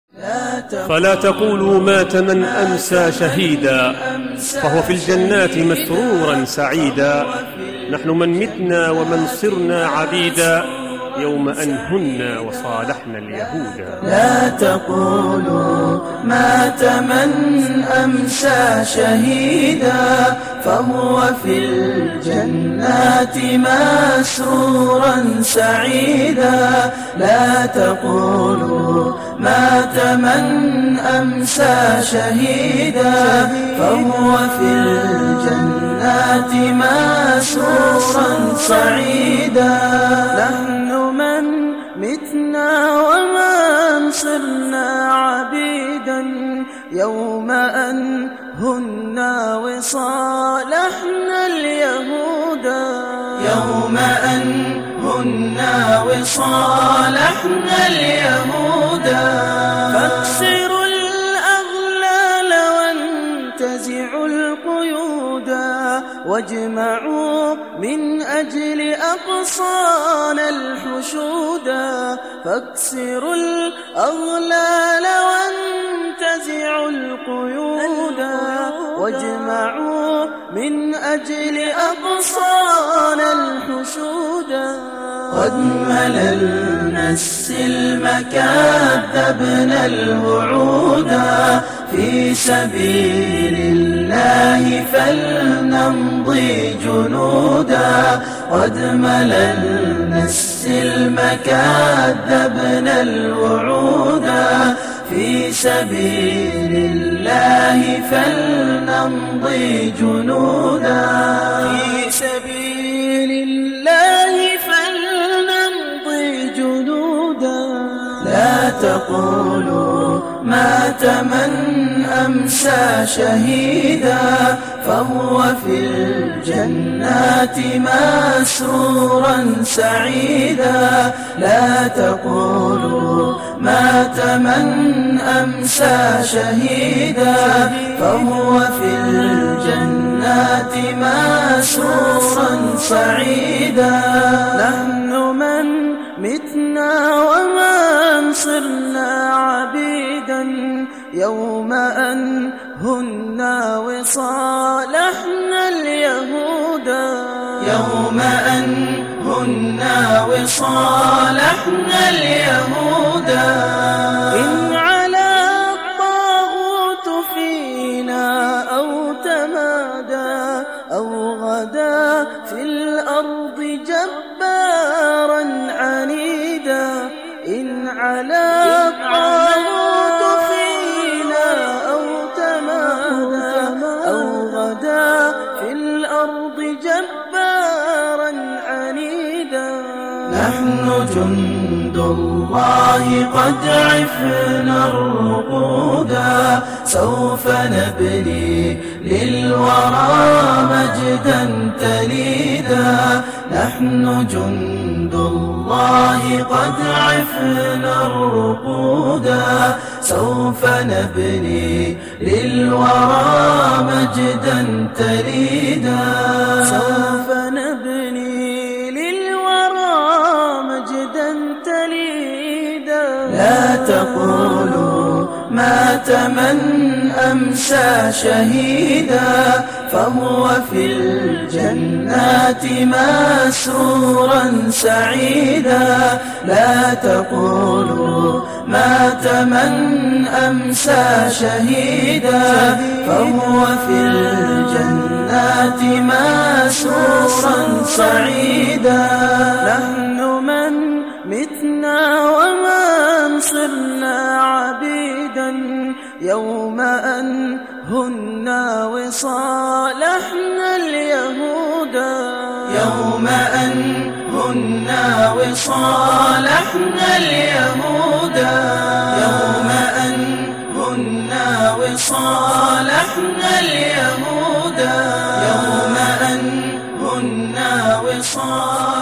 فلا تقولوا مات من أمسى شهيدا، فهو في الجنات مسرورا سعيدا. نحن من متنا ومن صرنا عبيدا، يوم أن هنا وصالحنا اليهودا. لا تقولوا مات من أمسى شهيدا، فهو في الجنات مسرورا سعيدا. لا تقولوا مات من أمسى شهيدا، فهو في الجنات مسرورا سعيدا. نحن من متنا ومن صرنا عبيدا، يوم أن هنا وصالحنا اليهودا. يوم أن هنا وصالحنا اليهودا. فاكسروا الأغلال وانتزعوا القيودا، واجمعوا من أجل أقصانا الحشودا. فاكسروا الأغلال وانتزعوا القيودا، واجمعوا من أجل أقصانا الحشودا. قد مللنا السلم كذبنا الوعودا، في سبيل الله فلنمضي جنودا. قد مللنا السلم كذبنا الوعودا، في سبيل الله فلنمضي جنودا. في سبيل الله فلنمضي جنودا. لا تقولوا مات من أمسى شهيدا، فهو في الجنات مسرورا سعيدا. لا تقولوا مات من أمسى شهيدا، فهو في الجنات مسرورا سعيدا. نحن من متنا ومن صرنا عبيدا، يوم أن هنا وصالحنا اليهودا. يوم أن هنا وصالحنا اليهودا. إن على الطاغوت فينا أو تمادى أو غدا في الأرض جبارا عنيدا. إن على الطاغوت فينا أو تمادى أو غدا في الأرض جبارا عنيدا. نحن جند الله قد عفنا الرقودا، سوف نبني للورى مجدا تليدا. نحن جند الله قد عفنا الرقودا، سوف نبني للورى مجدا تليدا. سوف نبني للورى مجدا تليدا. لا تقولوا مات من أمسى شهيدا، فهو في الجنات مسرورا سعيدا. لا تقولوا مات من أمسى شهيدا، فهو في الجنات مسرورا سعيدا. نحن من متنا ومن صرنا عبيدا، يوم أن هنا وصالحنا اليهودا. يوم أن هنا وصالحنا اليهودا. يوم أن هنا وصالحنا اليهودا. يوم أن هنا وصالحنا